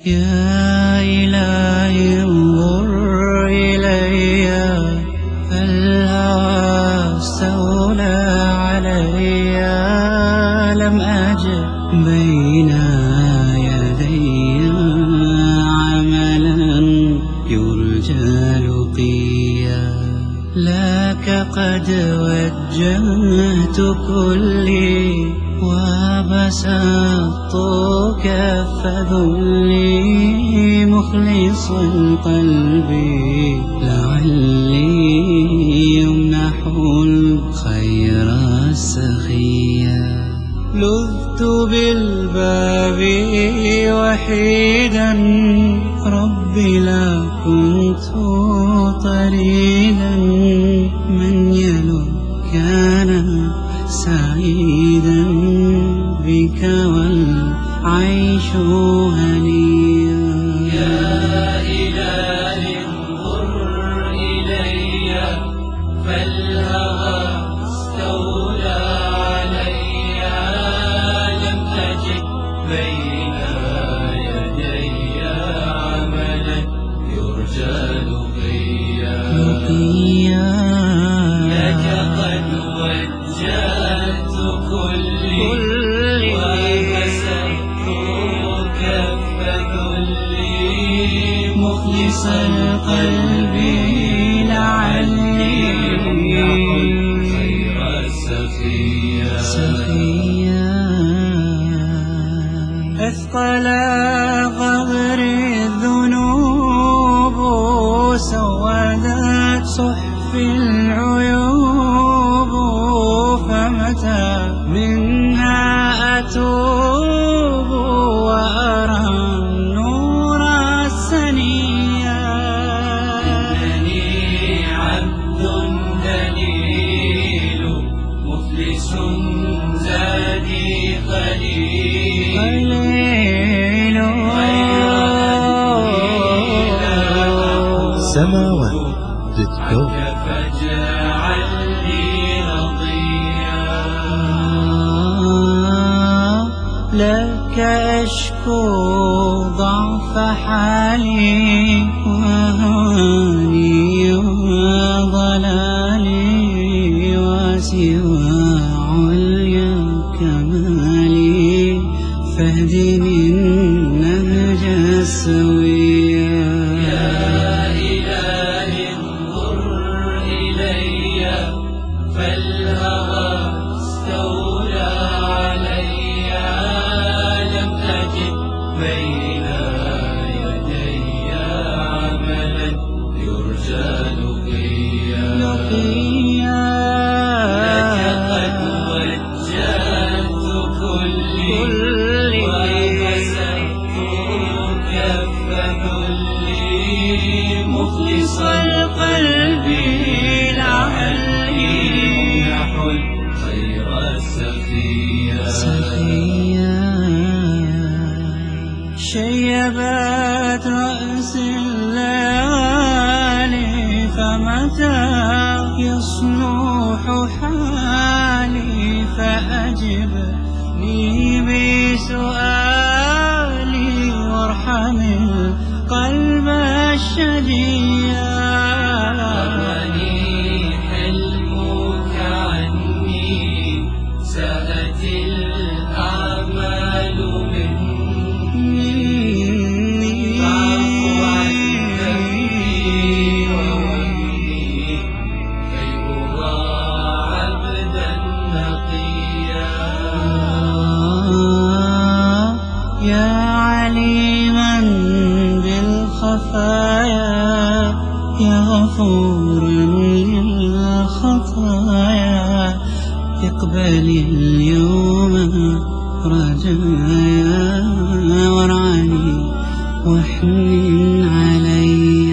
يا إلهي انظر إلي فالهوى استولى علي، لم أجد بين يدي عملا يرجى لقيا، لك قد وجهت كلي وبسطت كف ذلي، مخلص قلبي لعلي يمنح الخير السخيا. لذت بالباب وحيدا ربي لا كنت طريدا، من يلو كان سعيدا بك والعيش هنيا. يا إلهي انظر إلي فالهوى استولى علي، لم أجد بين يدي عملا يرجى لقيا. لك قد وجهت كلي وبسطت كف ذلي، مخلص القلب لعلي خير سخيا. أثقل غبري الذنوب سودت صحفي العيوب، فمتى منها أتوب وأرى النور السنيا. إنني عبد دليل مفلس زادي قليل، سماوات.com فاجعلني رضيا. لك أشكو ضعف حالي وهواني وضلالي، وسوى عليا كمالي فاهدني النهج السويا. فالهوى استولى علي، لم أجد بين يدي عملا يرجى لقيا. لك قد وجهت كلي وبسطت كف ذلي، مخلص القلب لعلي خير سخيا. شيبت رأس الليالي فمتى يصلح حالي، فأجبني بسؤالي وارحم القلب الشجيا. سأتي الأعمال مني، فاعف عن ذنبي ووهمي كي أرى عبدا نقيا. يا عليما بالخفايا، يا غفورا للخطايا، اقبل اليوم رجايا وارعني واحنن علي.